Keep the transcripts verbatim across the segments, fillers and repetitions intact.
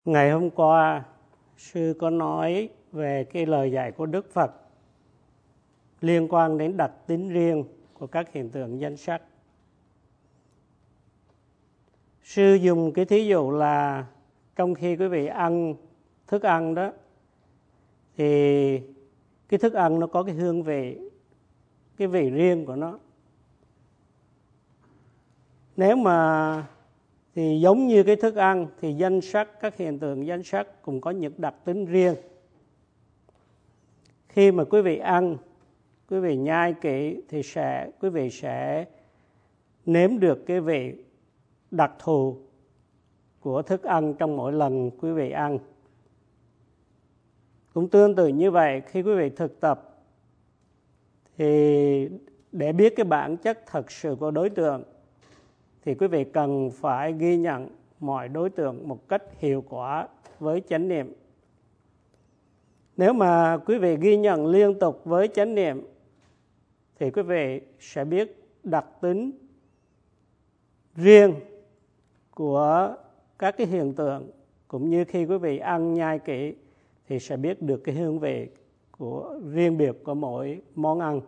Ngày hôm qua, sư có nói về cái lời dạy của Đức Phật liên quan đến đặc tính riêng của các hiện tượng danh sắc. Sư dùng cái thí dụ là trong khi quý vị ăn thức ăn đó, thì cái thức ăn nó có cái hương vị, cái vị riêng của nó. Nếu mà thì giống như cái thức ăn thì danh sắc, các hiện tượng danh sắc cũng có những đặc tính riêng. Khi mà quý vị ăn, quý vị nhai kỹ thì sẽ quý vị sẽ nếm được cái vị đặc thù của thức ăn trong mỗi lần quý vị ăn. Cũng tương tự như vậy, khi quý vị thực tập thì để biết cái bản chất thật sự của đối tượng thì quý vị cần phải ghi nhận mọi đối tượng một cách hiệu quả với chánh niệm. Nếu mà quý vị ghi nhận liên tục với chánh niệm thì quý vị sẽ biết đặc tính riêng của các cái hiện tượng, cũng như khi quý vị ăn nhai kỹ thì sẽ biết được cái hương vị của riêng biệt của mỗi món ăn.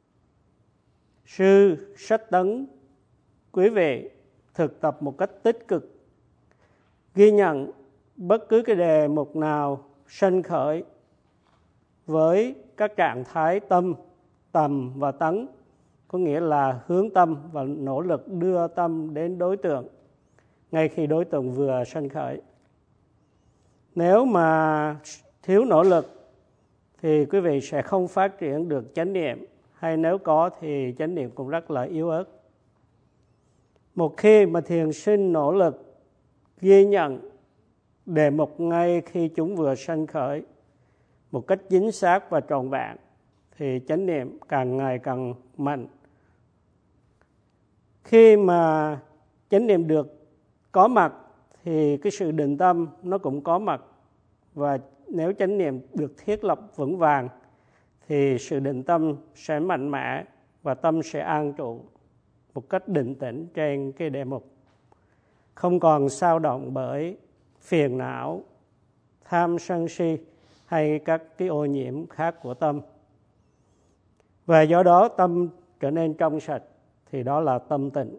Sư sách tấn quý vị thực tập một cách tích cực, ghi nhận bất cứ cái đề mục nào sanh khởi với các trạng thái tâm, tầm và tấn, có nghĩa là hướng tâm và nỗ lực đưa tâm đến đối tượng ngay khi đối tượng vừa sanh khởi. Nếu mà thiếu nỗ lực thì quý vị sẽ không phát triển được chánh niệm, hay nếu có thì chánh niệm cũng rất là yếu ớt. Một khi mà thiền sinh nỗ lực ghi nhận đề mục ngay khi chúng vừa sanh khởi một cách chính xác và trọn vẹn thì chánh niệm càng ngày càng mạnh. Khi mà chánh niệm được có mặt thì cái sự định tâm nó cũng có mặt, và nếu chánh niệm được thiết lập vững vàng thì sự định tâm sẽ mạnh mẽ và tâm sẽ an trụ một cách định tĩnh trên cái đề mục, không còn xao động bởi phiền não, tham sân si hay các cái ô nhiễm khác của tâm. Và do đó tâm trở nên trong sạch thì đó là tâm tịnh.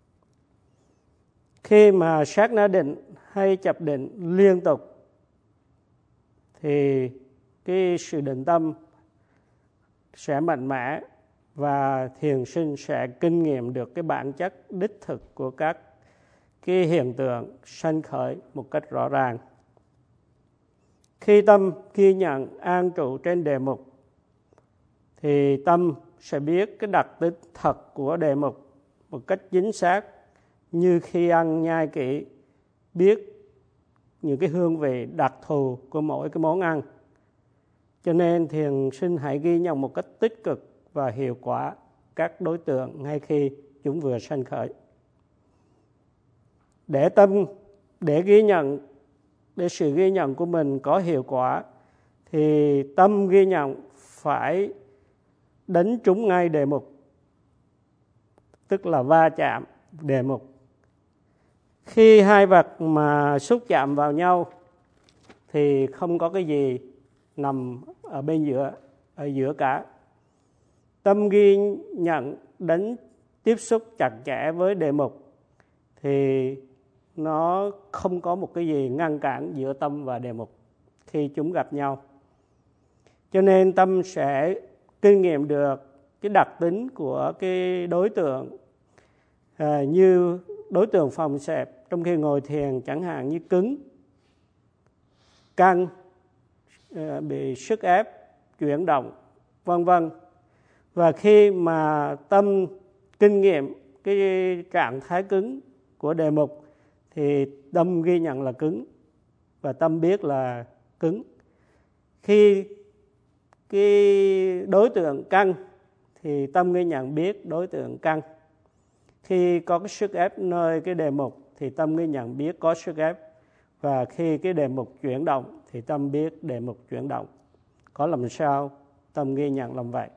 Khi mà sát na định hay chập định liên tục thì cái sự định tâm sẽ mạnh mẽ và thiền sinh sẽ kinh nghiệm được cái bản chất đích thực của các cái hiện tượng sanh khởi một cách rõ ràng. Khi tâm ghi nhận an trụ trên đề mục thì tâm sẽ biết cái đặc tính thật của đề mục một cách chính xác, như khi ăn nhai kỹ biết những cái hương vị đặc thù của mỗi cái món ăn. Cho nên thiền sinh hãy ghi nhận một cách tích cực và hiệu quả các đối tượng ngay khi chúng vừa sanh khởi. Để tâm, để ghi nhận, để sự ghi nhận của mình có hiệu quả thì tâm ghi nhận phải đánh trúng ngay đề mục, tức là va chạm đề mục. Khi hai vật mà xúc chạm vào nhau thì không có cái gì nằm ở bên giữa, ở giữa cả. Tâm ghi nhận đánh tiếp xúc chặt chẽ với đề mục thì nó không có một cái gì ngăn cản giữa tâm và đề mục khi chúng gặp nhau. Cho nên tâm sẽ kinh nghiệm được cái đặc tính của cái đối tượng, à, như đối tượng phòng xẹp trong khi ngồi thiền, chẳng hạn như cứng, căng, à, bị sức ép, chuyển động, vân vân. Và khi mà tâm kinh nghiệm cái trạng thái cứng của đề mục thì tâm ghi nhận là cứng và tâm biết là cứng. Khi cái đối tượng căng thì tâm ghi nhận biết đối tượng căng. Khi có cái sức ép nơi cái đề mục thì tâm ghi nhận biết có sức ép. Và khi cái đề mục chuyển động thì tâm biết đề mục chuyển động. Có làm sao tâm ghi nhận làm vậy.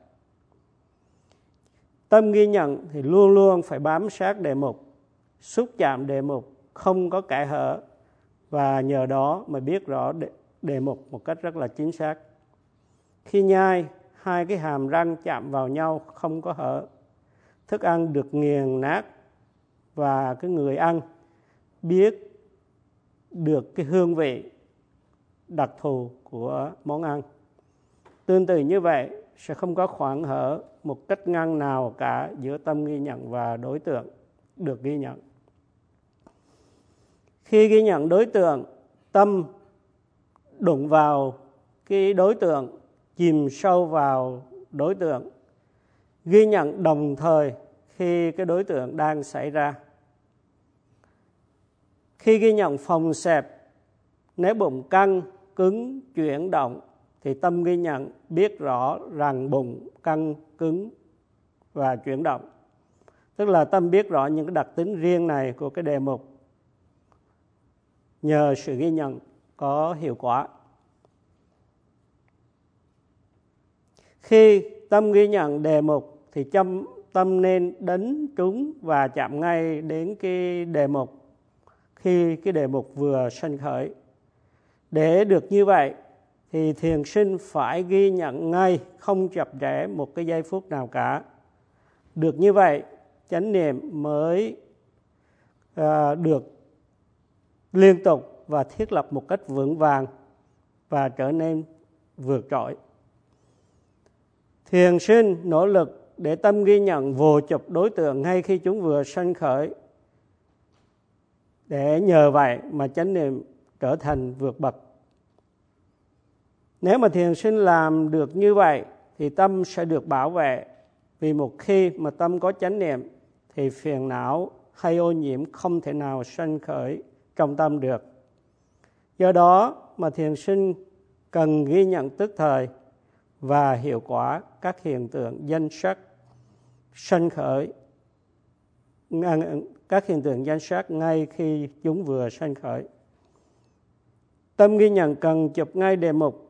Tâm ghi nhận thì luôn luôn phải bám sát đề mục, xúc chạm đề mục, không có kẽ hở và nhờ đó mà biết rõ đề, đề mục một cách rất là chính xác. Khi nhai, hai cái hàm răng chạm vào nhau không có hở. Thức ăn được nghiền nát và cái người ăn biết được cái hương vị đặc thù của món ăn. Tương tự như vậy, sẽ không có khoảng hở một cách ngăn nào cả giữa tâm ghi nhận và đối tượng được ghi nhận. Khi ghi nhận đối tượng, tâm đụng vào cái đối tượng, chìm sâu vào đối tượng, ghi nhận đồng thời khi cái đối tượng đang xảy ra. Khi ghi nhận phòng xẹp, nếu bụng căng, cứng, chuyển động, thì tâm ghi nhận biết rõ rằng bụng căng, cứng và chuyển động. Tức là tâm biết rõ những cái đặc tính riêng này của cái đề mục. Nhờ sự ghi nhận có hiệu quả. Khi tâm ghi nhận đề mục thì tâm, tâm nên đánh trúng và chạm ngay đến cái đề mục khi cái đề mục vừa sanh khởi. Để được như vậy thì thiền sinh phải ghi nhận ngay, không chập trễ một cái giây phút nào cả. Được như vậy, chánh niệm mới uh, được liên tục và thiết lập một cách vững vàng và trở nên vượt trội. Thiền sinh nỗ lực để tâm ghi nhận vô chụp đối tượng ngay khi chúng vừa sanh khởi, để nhờ vậy mà chánh niệm trở thành vượt bậc. Nếu mà thiền sinh làm được như vậy thì tâm sẽ được bảo vệ, vì một khi mà tâm có chánh niệm thì phiền não hay ô nhiễm không thể nào sanh khởi trong tâm được. Do đó mà thiền sinh cần ghi nhận tức thời và hiệu quả các hiện tượng danh sắc sanh khởi, các hiện tượng danh sắc ngay khi chúng vừa sanh khởi. Tâm ghi nhận cần chụp ngay đề mục.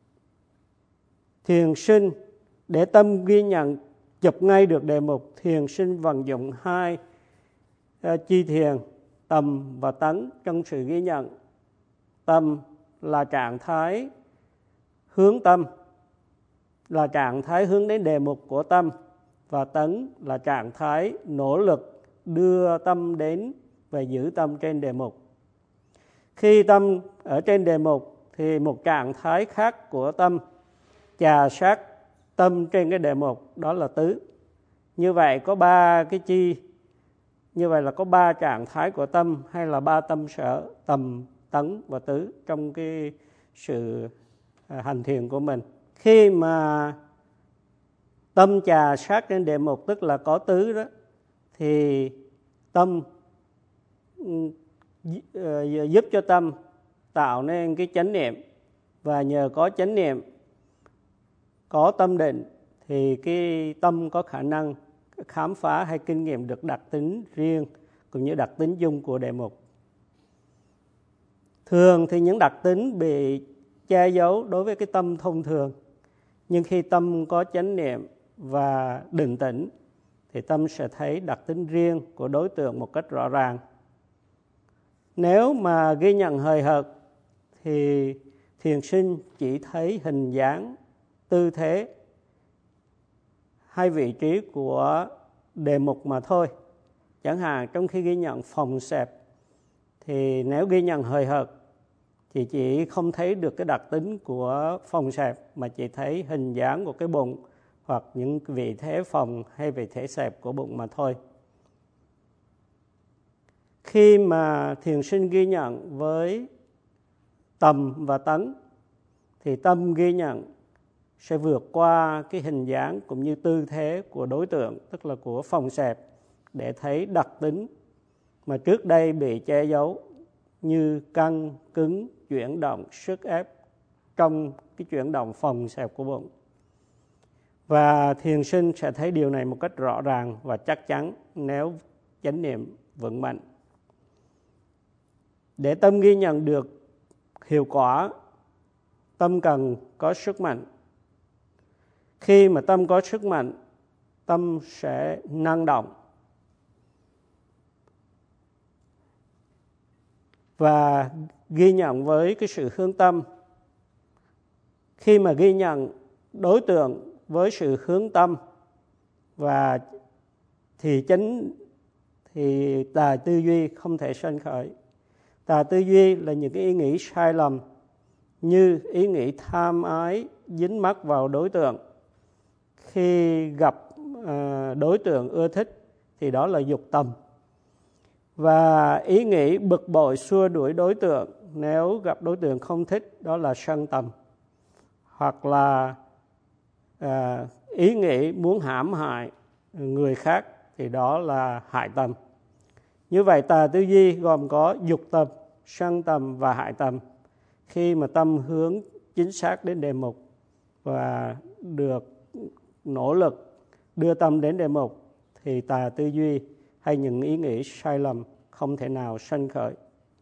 Thiền sinh để tâm ghi nhận chụp ngay được đề mục, thiền sinh vận dụng hai uh, chi thiền, tầm và tấn trong sự ghi nhận. Tầm là trạng thái hướng tâm, là trạng thái hướng đến đề mục của tâm, và tấn là trạng thái nỗ lực đưa tâm đến và giữ tâm trên đề mục. Khi tâm ở trên đề mục thì một trạng thái khác của tâm chà sát tâm trên cái đề mục, đó là tứ. Như vậy có ba cái chi, như vậy là có ba trạng thái của tâm, hay là ba tâm sở, tầm, tấn và tứ trong cái sự hành thiền của mình. Khi mà tâm chà sát trên đề mục, tức là có tứ đó, thì tâm giúp cho tâm tạo nên cái chánh niệm, và nhờ có chánh niệm, có tâm định thì cái tâm có khả năng khám phá hay kinh nghiệm được đặc tính riêng cũng như đặc tính chung của đề mục. Thường thì những đặc tính bị che giấu đối với cái tâm thông thường, nhưng khi tâm có chánh niệm và định tĩnh thì tâm sẽ thấy đặc tính riêng của đối tượng một cách rõ ràng. Nếu mà ghi nhận hời hợt thì thiền sinh chỉ thấy hình dáng, tư thế hay vị trí của đề mục mà thôi. Chẳng hạn trong khi ghi nhận phòng xẹp thì nếu ghi nhận hời hợt thì chỉ không thấy được cái đặc tính của phòng xẹp, mà chỉ thấy hình dáng của cái bụng hoặc những vị thế phòng hay vị thế xẹp của bụng mà thôi. Khi mà thiền sinh ghi nhận với tầm và tấn thì tâm ghi nhận sẽ vượt qua cái hình dáng cũng như tư thế của đối tượng, tức là của phòng xẹp, để thấy đặc tính mà trước đây bị che giấu như căng, cứng, chuyển động, sức ép trong cái chuyển động phòng xẹp của bụng. Và thiền sinh sẽ thấy điều này một cách rõ ràng và chắc chắn nếu chánh niệm vững mạnh. Để tâm ghi nhận được hiệu quả, tâm cần có sức mạnh. Khi mà tâm có sức mạnh, tâm sẽ năng động. Và ghi nhận với cái sự hướng tâm. Khi mà ghi nhận đối tượng với sự hướng tâm và thì chính thì tà tư duy không thể sanh khởi. Tà tư duy là những cái ý nghĩ sai lầm như ý nghĩ tham ái dính mắc vào đối tượng. Khi gặp uh, đối tượng ưa thích thì đó là dục tầm. Và ý nghĩ bực bội xua đuổi đối tượng nếu gặp đối tượng không thích, đó là sân tầm. Hoặc là uh, ý nghĩ muốn hãm hại người khác thì đó là hại tầm. Như vậy tà tư duy gồm có dục tầm, sân tầm và hại tầm. Khi mà tâm hướng chính xác đến đề mục và được nỗ lực đưa tâm đến đề mục thì tà tư duy hay những ý nghĩ sai lầm không thể nào sanh khởi.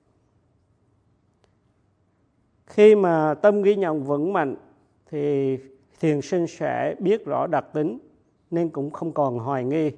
Khi mà tâm ghi nhận vững mạnh thì thiền sinh sẽ biết rõ đặc tính nên cũng không còn hoài nghi.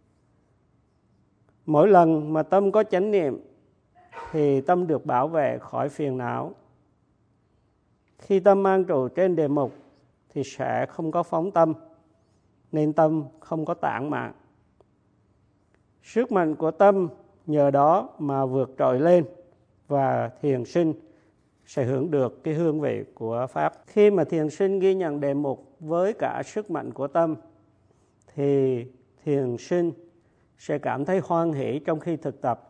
Mỗi lần mà tâm có chánh niệm thì tâm được bảo vệ khỏi phiền não. Khi tâm an trụ trên đề mục thì sẽ không có phóng tâm, nên tâm không có tản mạn. Sức mạnh của tâm nhờ đó mà vượt trội lên và thiền sinh sẽ hưởng được cái hương vị của Pháp. Khi mà thiền sinh ghi nhận đề mục với cả sức mạnh của tâm thì thiền sinh sẽ cảm thấy hoan hỷ trong khi thực tập.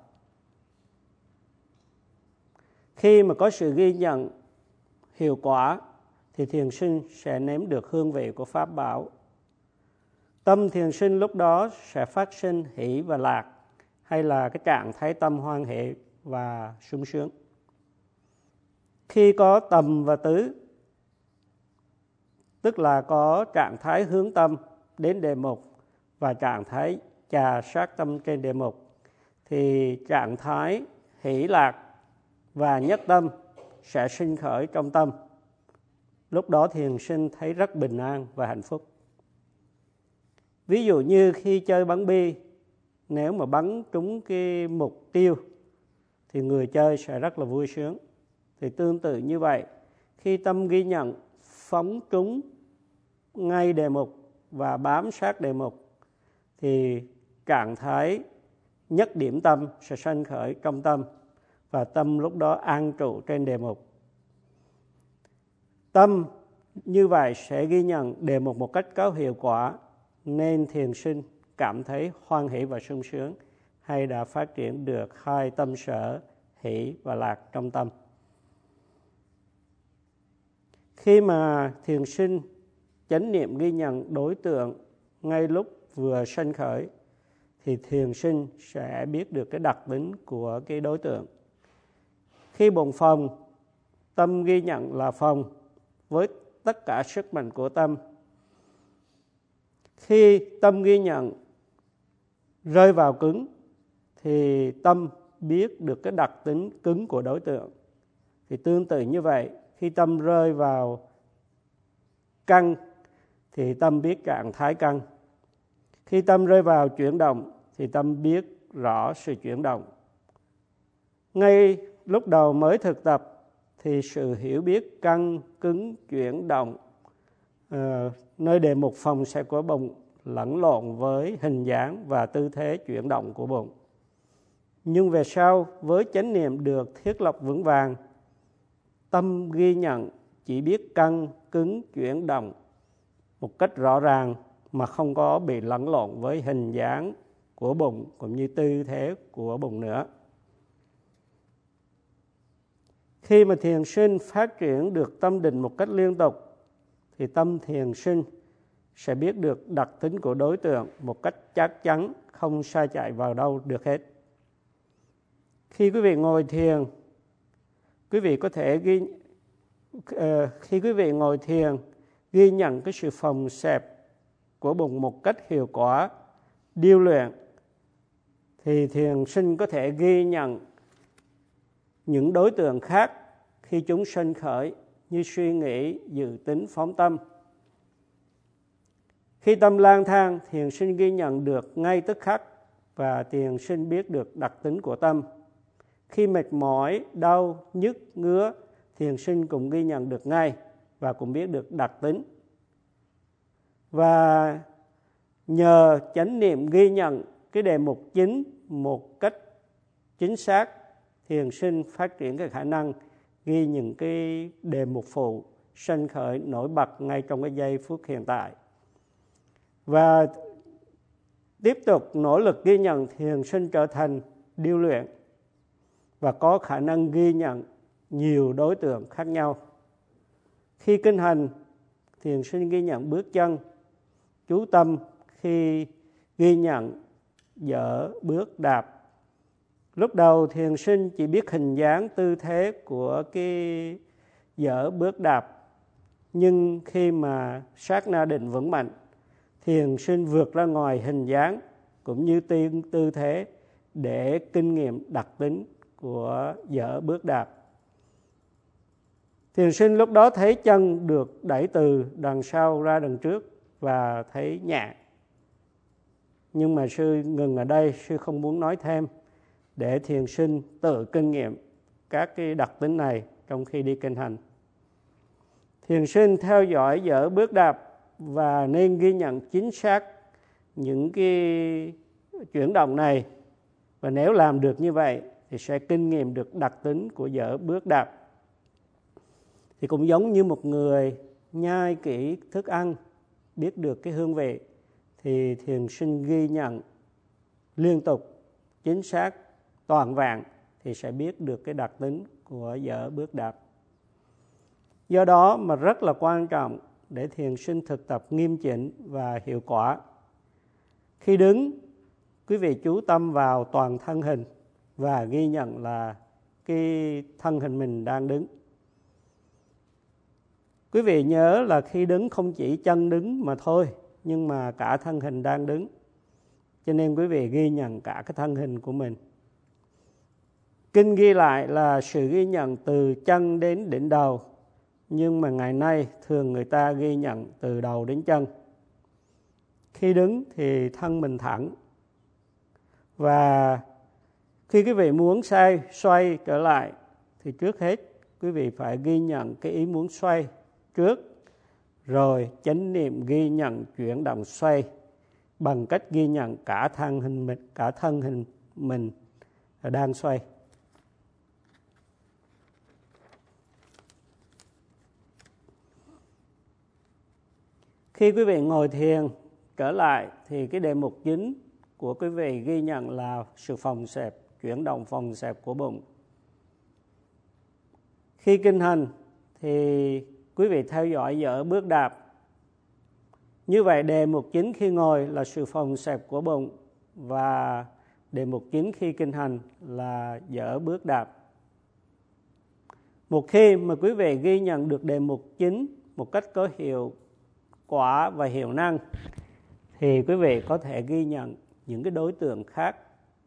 Khi mà có sự ghi nhận hiệu quả thì thiền sinh sẽ nếm được hương vị của Pháp bảo. Tâm thiền sinh lúc đó sẽ phát sinh hỷ và lạc, hay là cái trạng thái tâm hoan hỷ và sung sướng. Khi có tầm và tứ, tức là có trạng thái hướng tâm đến đề mục và trạng thái chà sát tâm trên đề mục, thì trạng thái hỷ lạc và nhất tâm sẽ sinh khởi trong tâm. Lúc đó thiền sinh thấy rất bình an và hạnh phúc. Ví dụ như khi chơi bắn bi, nếu mà bắn trúng cái mục tiêu thì người chơi sẽ rất là vui sướng. Thì tương tự như vậy, khi tâm ghi nhận phóng trúng ngay đề mục và bám sát đề mục thì trạng thái nhất điểm tâm sẽ sanh khởi trong tâm và tâm lúc đó an trụ trên đề mục. Tâm như vậy sẽ ghi nhận đề mục một cách có hiệu quả nên thiền sinh cảm thấy hoan hỷ và sung sướng, hay đã phát triển được hai tâm sở hỷ và lạc trong tâm. Khi mà thiền sinh chánh niệm ghi nhận đối tượng ngay lúc vừa sanh khởi thì thiền sinh sẽ biết được cái đặc tính của cái đối tượng. Khi bồn phòng, tâm ghi nhận là phòng với tất cả sức mạnh của tâm. Khi tâm ghi nhận rơi vào cứng thì tâm biết được cái đặc tính cứng của đối tượng. Thì tương tự như vậy, khi tâm rơi vào căng thì tâm biết trạng thái căng. Khi tâm rơi vào chuyển động thì tâm biết rõ sự chuyển động. Ngay lúc đầu mới thực tập thì sự hiểu biết căng, cứng, chuyển động uh, nơi đề mục phòng xẹp của bụng lẫn lộn với hình dáng và tư thế chuyển động của bụng. Nhưng về sau, với chánh niệm được thiết lập vững vàng, tâm ghi nhận chỉ biết căng, cứng, chuyển động một cách rõ ràng mà không có bị lẫn lộn với hình dáng của bụng cũng như tư thế của bụng nữa. Khi mà thiền sinh phát triển được tâm định một cách liên tục thì tâm thiền sinh sẽ biết được đặc tính của đối tượng một cách chắc chắn, không sai chạy vào đâu được hết. Khi quý vị ngồi thiền, quý vị có thể ghi uh, khi quý vị ngồi thiền ghi nhận cái sự phồng xẹp của bụng một cách hiệu quả, điêu luyện, thì thiền sinh có thể ghi nhận những đối tượng khác khi chúng sanh khởi như suy nghĩ, dự tính, phóng tâm. Khi tâm lang thang, thiền sinh ghi nhận được ngay tức khắc và thiền sinh biết được đặc tính của tâm. Khi mệt mỏi, đau, nhức, ngứa, thiền sinh cũng ghi nhận được ngay và cũng biết được đặc tính. Và nhờ chánh niệm ghi nhận cái đề mục chính một cách chính xác, thiền sinh phát triển cái khả năng ghi những cái đề mục phụ sanh khởi nổi bật ngay trong cái giây phút hiện tại. Và tiếp tục nỗ lực ghi nhận, thiền sinh trở thành điêu luyện và có khả năng ghi nhận nhiều đối tượng khác nhau. Khi kinh hành, thiền sinh ghi nhận bước chân, chú tâm khi ghi nhận dở bước đạp. Lúc đầu thiền sinh chỉ biết hình dáng tư thế của cái dở bước đạp, nhưng khi mà sát na định vững mạnh, thiền sinh vượt ra ngoài hình dáng cũng như tư thế để kinh nghiệm đặc tính của dở bước đạp. Thiền sinh lúc đó thấy chân được đẩy từ đằng sau ra đằng trước và thấy nhẹ. Nhưng mà sư ngừng ở đây, sư không muốn nói thêm để thiền sinh tự kinh nghiệm các cái đặc tính này trong khi đi kinh hành. Thiền sinh theo dõi dở bước đạp và nên ghi nhận chính xác những cái chuyển động này. Và nếu làm được như vậy thì sẽ kinh nghiệm được đặc tính của dở bước đạp. Thì cũng giống như một người nhai kỹ thức ăn, biết được cái hương vị, thì thiền sinh ghi nhận liên tục, chính xác, toàn vẹn thì sẽ biết được cái đặc tính của dở bước đạp. Do đó mà rất là quan trọng để thiền sinh thực tập nghiêm chỉnh và hiệu quả. Khi đứng, quý vị chú tâm vào toàn thân hình và ghi nhận là cái thân hình mình đang đứng. Quý vị nhớ là khi đứng không chỉ chân đứng mà thôi, nhưng mà cả thân hình đang đứng. Cho nên quý vị ghi nhận cả cái thân hình của mình. Kinh ghi lại là sự ghi nhận từ chân đến đỉnh đầu, nhưng mà ngày nay thường người ta ghi nhận từ đầu đến chân. Khi đứng thì thân mình thẳng. Và khi quý vị muốn xoay, xoay trở lại thì trước hết quý vị phải ghi nhận cái ý muốn xoay trước, rồi chánh niệm ghi nhận chuyển động xoay bằng cách ghi nhận cả thân hình mình, cả thân hình mình đang xoay. Khi quý vị ngồi thiền trở lại thì cái đề mục chính của quý vị ghi nhận là sự phồng xẹp, chuyển động phồng xẹp của bụng. Khi kinh hành thì quý vị theo dõi dở bước đạp. Như vậy đề mục chính khi ngồi là sự phồng xẹp của bụng và đề mục chính khi kinh hành là dở bước đạp. Một khi mà quý vị ghi nhận được đề mục chính một cách có hiệu quả và hiệu năng thì quý vị có thể ghi nhận những cái đối tượng khác,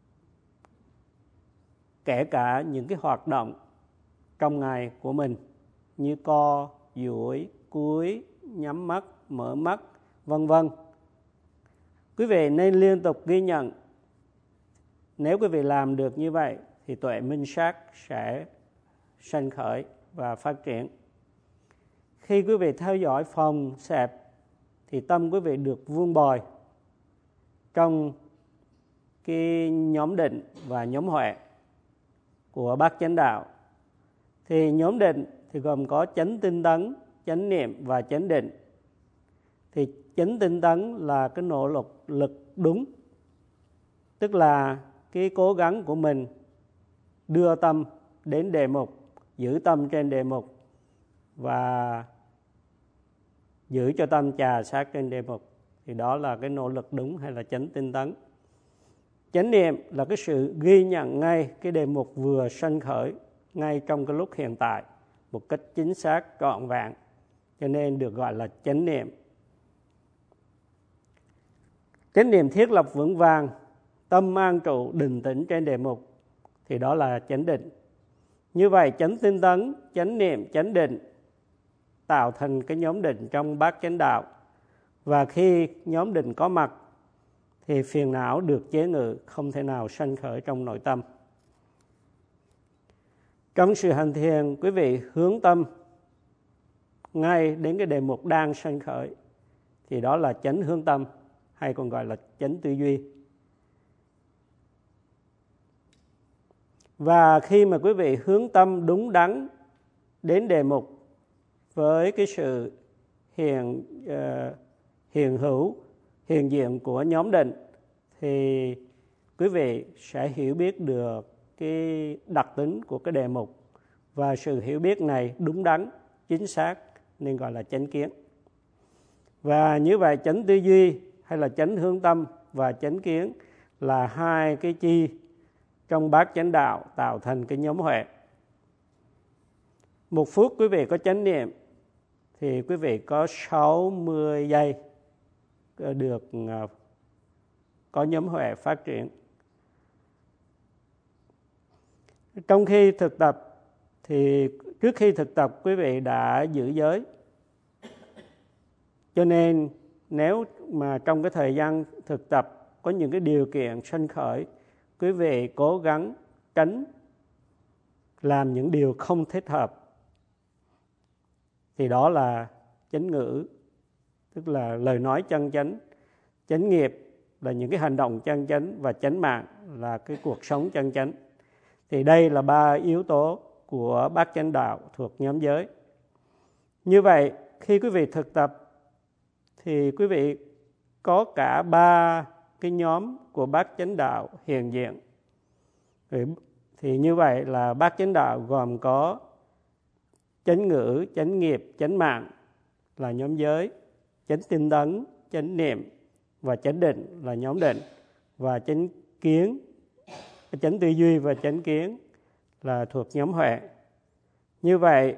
kể cả những cái hoạt động trong ngày của mình như co, duỗi, cúi, nhắm mắt, mở mắt, vân vân. Quý vị nên liên tục ghi nhận. Nếu quý vị làm được như vậy thì tuệ minh sát sẽ sanh khởi và phát triển. Khi quý vị theo dõi phồng xẹp thì tâm quý vị được vuông bồi trong cái nhóm định và nhóm huệ của Bát Chánh Đạo. Thì nhóm định thì gồm có chánh tinh tấn, chánh niệm và chánh định. Thì chánh tinh tấn là cái nỗ lực lực đúng, tức là cái cố gắng của mình đưa tâm đến đề mục, giữ tâm trên đề mục và giữ cho tâm chà sát trên đề mục. Thì đó là cái nỗ lực đúng hay là chánh tinh tấn. Chánh niệm là cái sự ghi nhận ngay cái đề mục vừa sanh khởi ngay trong cái lúc hiện tại một cách chính xác, trọn vẹn, cho nên được gọi là chánh niệm. Chánh niệm thiết lập vững vàng, tâm an trụ định tĩnh trên đề mục thì đó là chánh định. Như vậy chánh tinh tấn, chánh niệm, chánh định tạo thành cái nhóm định trong Bát Chánh Đạo. Và khi nhóm định có mặt thì phiền não được chế ngự, không thể nào sanh khởi trong nội tâm. Trong sự hành thiền, quý vị hướng tâm ngay đến cái đề mục đang sanh khởi, thì đó là chánh hướng tâm, hay còn gọi là chánh tư duy. Và khi mà quý vị hướng tâm đúng đắn đến đề mục với cái sự hiện uh, hiện hữu, hiện diện của nhóm định, thì quý vị sẽ hiểu biết được cái đặc tính của cái đề mục, và sự hiểu biết này đúng đắn, chính xác nên gọi là chánh kiến. Và như vậy chánh tư duy hay là chánh hướng tâm và chánh kiến là hai cái chi trong bát chánh đạo tạo thành cái nhóm huệ. Một phút quý vị có chánh niệm thì quý vị có sáu mươi giây được có nhóm huệ phát triển. Trong khi thực tập thì trước khi thực tập quý vị đã giữ giới. Cho nên nếu mà trong cái thời gian thực tập có những cái điều kiện sanh khởi, quý vị cố gắng tránh làm những điều không thích hợp. Thì đó là chánh ngữ, tức là lời nói chân chánh. Chánh nghiệp là những cái hành động chân chánh, và chánh mạng là cái cuộc sống chân chánh. Thì đây là ba yếu tố của bát chánh đạo thuộc nhóm giới. Như vậy, khi quý vị thực tập thì quý vị có cả ba cái nhóm của bát chánh đạo hiện diện. Thì như vậy là bát chánh đạo gồm có chánh ngữ, chánh nghiệp, chánh mạng là nhóm giới, chánh tinh tấn, chánh niệm và chánh định là nhóm định, và chánh kiến, chánh tư duy và chánh kiến là thuộc nhóm huệ. Như vậy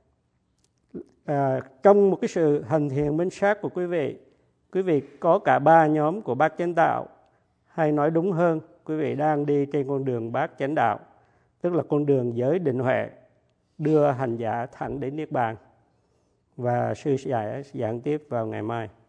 à, trong một cái sự hành thiền minh sát của quý vị, quý vị có cả ba nhóm của bát chánh đạo, hay nói đúng hơn, quý vị đang đi trên con đường bát chánh đạo, tức là con đường giới định huệ, đưa hành giả thẳng đến niết bàn. Và sư sẽ giảng tiếp vào ngày mai.